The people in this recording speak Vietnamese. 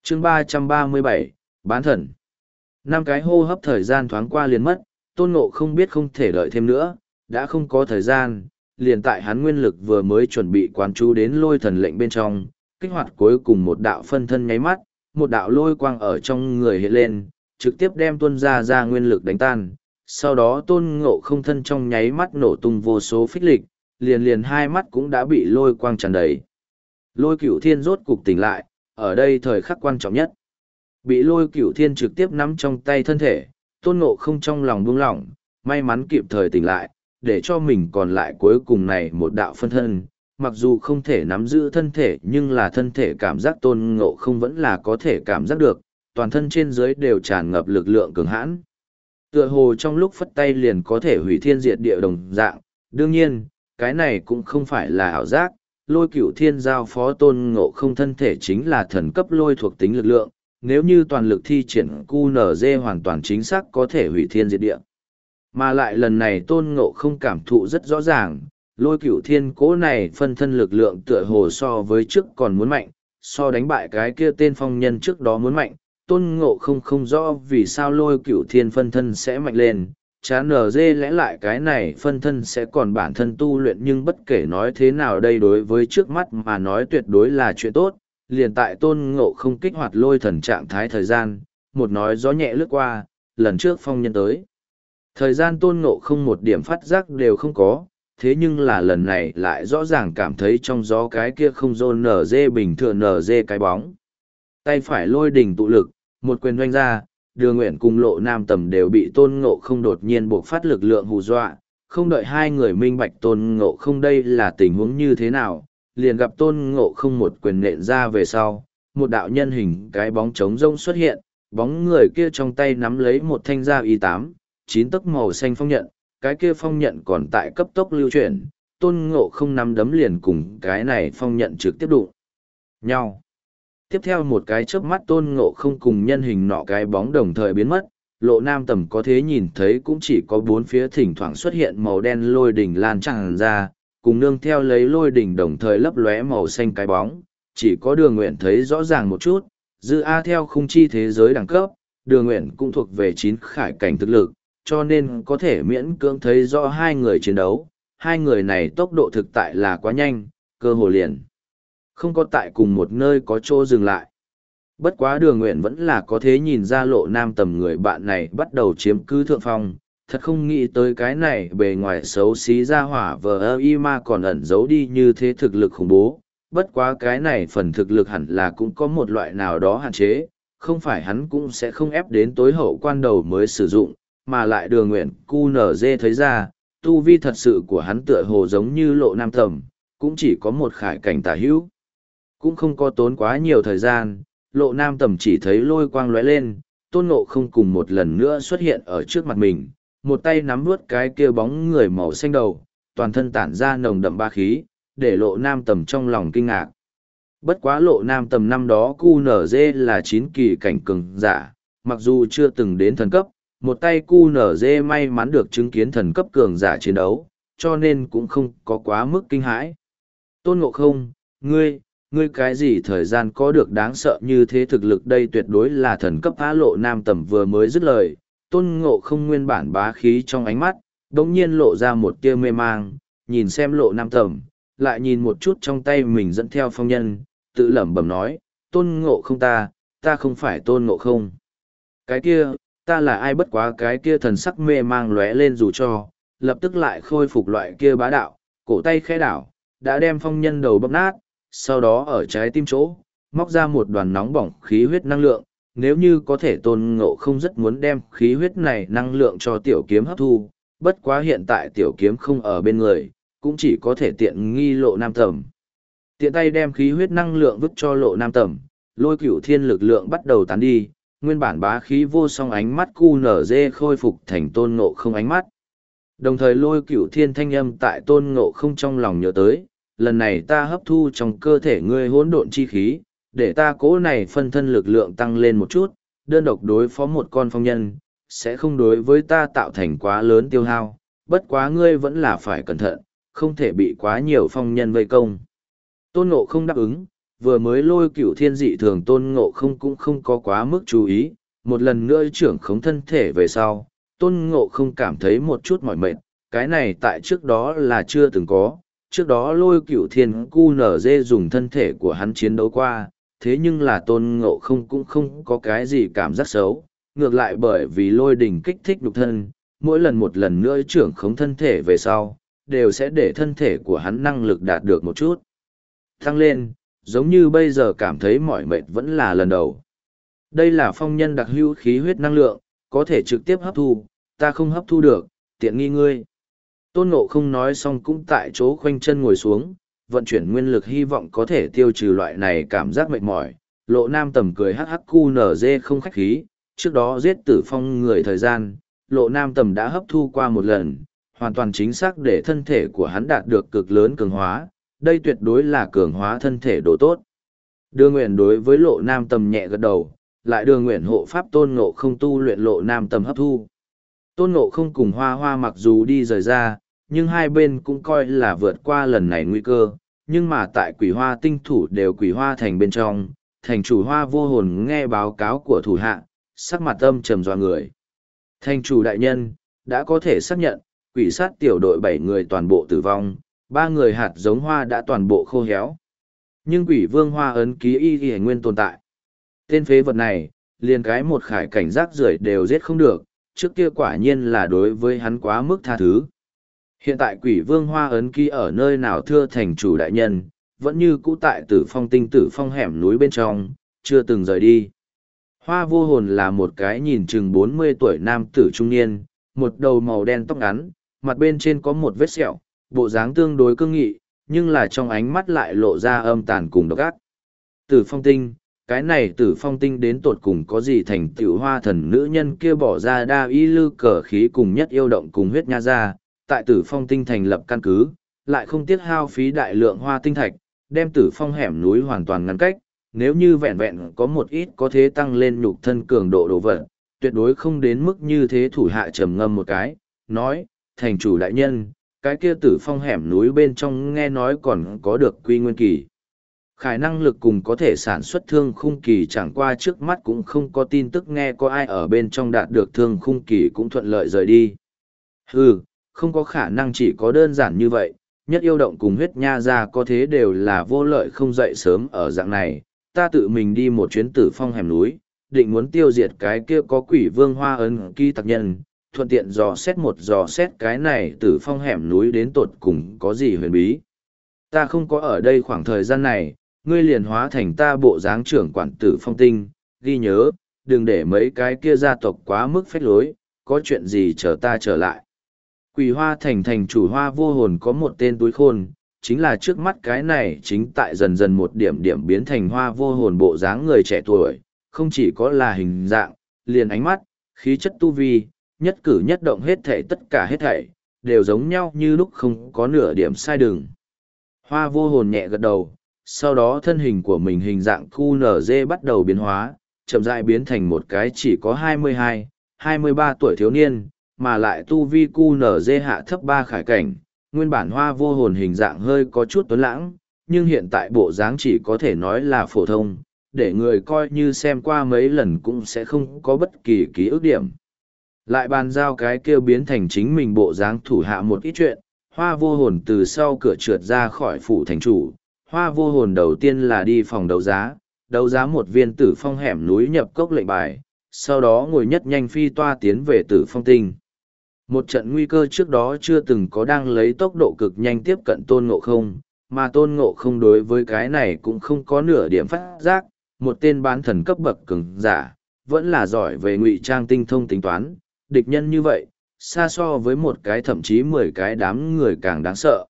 chương 337, bán thần. 5 cái hô hấp thời gian thoáng qua liền mất, Tôn Ngộ không biết không thể đợi thêm nữa, đã không có thời gian, liền tại hắn nguyên lực vừa mới chuẩn bị quán chú đến lôi thần lệnh bên trong, kích hoạt cuối cùng một đạo phân thân nháy mắt, một đạo lôi quang ở trong người hiện lên, trực tiếp đem tuôn ra nguyên lực đánh tan. Sau đó Tôn Ngộ không thân trong nháy mắt nổ tung vô số phích lịch, liền hai mắt cũng đã bị lôi quang tràn đầy. Lôi Cửu Thiên rốt cục tỉnh lại, ở đây thời khắc quan trọng nhất. Bị Lôi Cửu Thiên trực tiếp nắm trong tay thân thể, Tôn Ngộ không trong lòng buông lỏng, may mắn kịp thời tỉnh lại, để cho mình còn lại cuối cùng này một đạo phân thân. Mặc dù không thể nắm giữ thân thể nhưng là thân thể cảm giác Tôn Ngộ không vẫn là có thể cảm giác được, toàn thân trên dưới đều tràn ngập lực lượng cường hãn. Tựa hồ trong lúc phất tay liền có thể hủy thiên diệt địa đồng dạng, đương nhiên, cái này cũng không phải là ảo giác, Lôi Cửu Thiên giao phó Tôn Ngộ không thân thể chính là thần cấp lôi thuộc tính lực lượng, nếu như toàn lực thi triển QNZ hoàn toàn chính xác có thể hủy thiên diệt địa. Mà lại lần này Tôn Ngộ không cảm thụ rất rõ ràng, Lôi Cửu Thiên cố này phân thân lực lượng tựa hồ so với trước còn muốn mạnh, so đánh bại cái kia tên phong nhân trước đó muốn mạnh. Tôn Ngộ không rõ vì sao Lôi Cửu Thiên phân thân sẽ mạnh lên, chán NG lẽ lại cái này phân thân sẽ còn bản thân tu luyện, nhưng bất kể nói thế nào đây đối với trước mắt mà nói tuyệt đối là chuyện tốt. Liền tại Tôn Ngộ không kích hoạt lôi thần trạng thái thời gian, một nói gió nhẹ lướt qua, lần trước phong nhân tới. Thời gian Tôn Ngộ không một điểm phát giác đều không có, thế nhưng là lần này lại rõ ràng cảm thấy trong gió cái kia không rôn nở dê bình thường nở dê cái bóng. Tay phải lôi đỉnh tụ lực, một quyền doanh ra, Đường Nguyện cùng Lộ Nam Tầm đều bị Tôn Ngộ không đột nhiên buộc phát lực lượng hù dọa, không đợi hai người minh bạch Tôn Ngộ không đây là tình huống như thế nào, liền gặp Tôn Ngộ không một quyền nện ra về sau, một đạo nhân hình cái bóng trống rông xuất hiện, bóng người kia trong tay nắm lấy một thanh dao Y8, 9 tấc màu xanh phong nhận, cái kia phong nhận còn tại cấp tốc lưu chuyển, Tôn Ngộ không nắm đấm liền cùng cái này phong nhận trực tiếp đụng nhau. Tiếp theo một cái chớp mắt Tôn Ngộ không cùng nhân hình nọ cái bóng đồng thời biến mất, Lộ Nam Tầm có thế nhìn thấy cũng chỉ có bốn phía thỉnh thoảng xuất hiện màu đen lôi đỉnh lan tràn ra, cùng nương theo lấy lôi đỉnh đồng thời lấp lóe màu xanh cái bóng, chỉ có Đường Nguyện thấy rõ ràng một chút, dư A theo khung chi thế giới đẳng cấp, Đường Nguyện cũng thuộc về 9 khải cảnh thực lực, cho nên có thể miễn cưỡng thấy rõ hai người chiến đấu, hai người này tốc độ thực tại là quá nhanh, cơ hồ liền không có tại cùng một nơi có chỗ dừng lại. Bất quá Đường Nguyện vẫn là có thế nhìn ra Lộ Nam Tầm người bạn này bắt đầu chiếm cứ thượng phong, thật không nghĩ tới cái này bề ngoài xấu xí ra hỏa vờ y ma còn ẩn giấu đi như thế thực lực khủng bố. Bất quá cái này phần thực lực hẳn là cũng có một loại nào đó hạn chế, không phải hắn cũng sẽ không ép đến tối hậu quan đầu mới sử dụng, mà lại Đường Nguyện QNZ thấy ra, tu vi thật sự của hắn tựa hồ giống như Lộ Nam Tầm, cũng chỉ có một khải cảnh tả hữu. Cũng không có tốn quá nhiều thời gian, Lộ Nam Tầm chỉ thấy lôi quang lóe lên, Tôn Ngộ không cùng một lần nữa xuất hiện ở trước mặt mình, một tay nắm nuốt cái kia bóng người màu xanh đầu, toàn thân tản ra nồng đậm ba khí, để Lộ Nam Tầm trong lòng kinh ngạc. Bất quá Lộ Nam Tầm năm đó QNZ là 9 kỳ cảnh cường giả, mặc dù chưa từng đến thần cấp, một tay QNZ may mắn được chứng kiến thần cấp cường giả chiến đấu, cho nên cũng không có quá mức kinh hãi. Tôn Ngộ không, ngươi cái gì thời gian có được đáng sợ như thế thực lực đây tuyệt đối là thần cấp á. Lộ Nam Tầm vừa mới dứt lời, Tôn Ngộ không nguyên bản bá khí trong ánh mắt, đống nhiên lộ ra một tia mê mang, nhìn xem Lộ Nam Tầm, lại nhìn một chút trong tay mình dẫn theo phong nhân, tự lẩm bẩm nói, Tôn Ngộ không ta không phải Tôn Ngộ không. Cái kia, ta là ai? Bất quá cái kia thần sắc mê mang lóe lên dù cho, lập tức lại khôi phục loại kia bá đạo, cổ tay khẽ đảo, đã đem phong nhân đầu bóp nát, sau đó ở trái tim chỗ, móc ra một đoàn nóng bỏng khí huyết năng lượng, nếu như có thể Tôn Ngộ không rất muốn đem khí huyết này năng lượng cho tiểu kiếm hấp thu, bất quá hiện tại tiểu kiếm không ở bên người, cũng chỉ có thể tiện nghi Lộ Nam Tầm. Tiện tay đem khí huyết năng lượng vứt cho Lộ Nam Tầm, Lôi Cửu Thiên lực lượng bắt đầu tán đi, nguyên bản bá khí vô song ánh mắt QNZ khôi phục thành Tôn Ngộ không ánh mắt. Đồng thời Lôi Cửu Thiên thanh âm tại Tôn Ngộ không trong lòng nhớ tới, lần này ta hấp thu trong cơ thể ngươi hỗn độn chi khí, để ta cố này phân thân lực lượng tăng lên một chút, đơn độc đối phó một con phong nhân, sẽ không đối với ta tạo thành quá lớn tiêu hao, bất quá ngươi vẫn là phải cẩn thận, không thể bị quá nhiều phong nhân vây công. Tôn Ngộ không đáp ứng, vừa mới lôi cửu thiên dị thường tôn ngộ không cũng không có quá mức chú ý, một lần nữa trưởng khống thân thể về sau, tôn ngộ không cảm thấy một chút mỏi mệt, cái này tại trước đó là chưa từng có, trước đó lôi cửu thiên cu nở dê dùng thân thể của hắn chiến đấu qua, thế nhưng là tôn ngộ không cũng không có cái gì cảm giác xấu, ngược lại bởi vì lôi đình kích thích nhục thân, mỗi lần một lần nữa trưởng khống thân thể về sau, đều sẽ để thân thể của hắn năng lực đạt được một chút tăng lên, giống như bây giờ cảm thấy mỏi mệt vẫn là lần đầu. Đây là phong nhân đặc hữu khí huyết năng lượng, có thể trực tiếp hấp thu, ta không hấp thu được, tiện nghi ngươi. Tôn Ngộ không nói xong cũng tại chỗ khoanh chân ngồi xuống, vận chuyển nguyên lực hy vọng có thể tiêu trừ loại này cảm giác mệt mỏi. Lộ Nam Tầm cười hắc hắc cu nở dê không khách khí, trước đó giết tử phong người thời gian, Lộ Nam Tầm đã hấp thu qua một lần, hoàn toàn chính xác để thân thể của hắn đạt được cực lớn cường hóa, đây tuyệt đối là cường hóa thân thể độ tốt. Đưa nguyện đối với Lộ Nam Tầm nhẹ gật đầu, lại đưa nguyện hộ pháp Tôn Ngộ không tu luyện Lộ Nam Tầm hấp thu. Tôn Ngộ không cùng Hoa Hoa mặc dù đi rời ra, nhưng hai bên cũng coi là vượt qua lần này nguy cơ, nhưng mà tại Quỷ Hoa tinh thủ đều Quỷ Hoa thành bên trong, thành chủ Hoa Vô Hồn nghe báo cáo của thủ hạ, sắc mặt âm trầm dọa người. Thành chủ đại nhân, đã có thể xác nhận, quỷ sát tiểu đội 7 người toàn bộ tử vong, 3 người hạt giống hoa đã toàn bộ khô héo. Nhưng quỷ vương hoa ấn ký y nguyên tồn tại. Tên phế vật này, liền cái một khải cảnh giác rưởi đều giết không được, trước kia quả nhiên là đối với hắn quá mức tha thứ. Hiện tại quỷ vương hoa ấn ký ở nơi nào thưa thành chủ đại nhân, vẫn như cũ tại tử phong tinh tử phong hẻm núi bên trong, chưa từng rời đi. Hoa vô hồn là một cái nhìn chừng 40 tuổi nam tử trung niên, một đầu màu đen tóc ngắn, mặt bên trên có một vết sẹo, bộ dáng tương đối cương nghị, nhưng là trong ánh mắt lại lộ ra âm tàn cùng độc ác. Tử phong tinh, cái này tử phong tinh đến tột cùng có gì thành tựu hoa thần nữ nhân kia bỏ ra đa y lư cờ khí cùng nhất yêu động cùng huyết nha ra, tại tử phong tinh thành lập căn cứ, lại không tiếc hao phí đại lượng hoa tinh thạch, đem tử phong hẻm núi hoàn toàn ngăn cách, nếu như vẹn vẹn có một ít có thế tăng lên nhục thân cường độ đồ vật, tuyệt đối không đến mức như thế. Thủ hạ trầm ngâm một cái, nói, thành chủ đại nhân, cái kia tử phong hẻm núi bên trong nghe nói còn có được quy nguyên kỳ. Khải năng lực cùng có thể sản xuất thương khung kỳ chẳng qua trước mắt cũng không có tin tức nghe có ai ở bên trong đạt được thương khung kỳ cũng thuận lợi rời đi. Không có khả năng chỉ có đơn giản như vậy, nhất yêu động cùng huyết nha ra có thế đều là vô lợi không dậy sớm ở dạng này, ta tự mình đi một chuyến tử phong hẻm núi, định muốn tiêu diệt cái kia có quỷ vương hoa ấn ký tặc nhân, thuận tiện dò xét cái này tử phong hẻm núi đến tột cùng có gì huyền bí. Ta không có ở đây khoảng thời gian này, ngươi liền hóa thành ta bộ dáng trưởng quản tử phong tinh, ghi nhớ, đừng để mấy cái kia gia tộc quá mức phách lối, có chuyện gì chờ ta trở lại. Quỷ hoa thành thành chủ hoa vô hồn có một tên túi khôn, chính là trước mắt cái này chính tại dần dần một điểm điểm biến thành hoa vô hồn bộ dáng người trẻ tuổi, không chỉ có là hình dạng, liền ánh mắt, khí chất tu vi, nhất cử nhất động hết thảy tất cả hết thảy, đều giống nhau như lúc không có nửa điểm sai đường. Hoa vô hồn nhẹ gật đầu, sau đó thân hình của mình hình dạng QNZ bắt đầu biến hóa, chậm rãi biến thành một cái chỉ có 22, 23 tuổi thiếu niên, mà lại tu vi QNZ hạ thấp 3 khải cảnh. Nguyên bản hoa vô hồn hình dạng hơi có chút tuấn lãng, nhưng hiện tại bộ dáng chỉ có thể nói là phổ thông, để người coi như xem qua mấy lần cũng sẽ không có bất kỳ ký ức điểm. Lại bàn giao cái kêu biến thành chính mình bộ dáng thủ hạ một ít chuyện, hoa vô hồn từ sau cửa trượt ra khỏi phủ thành chủ. Hoa vô hồn đầu tiên là đi phòng đấu giá một viên tử phong hẻm núi nhập cốc lệnh bài, sau đó ngồi nhất nhanh phi toa tiến về tử phong tinh. Một trận nguy cơ trước đó chưa từng có đang lấy tốc độ cực nhanh tiếp cận Tôn Ngộ không, mà Tôn Ngộ không đối với cái này cũng không có nửa điểm phát giác, một tên bán thần cấp bậc cường giả, vẫn là giỏi về ngụy trang tinh thông tính toán, địch nhân như vậy, xa so với một cái thậm chí 10 cái đám người càng đáng sợ.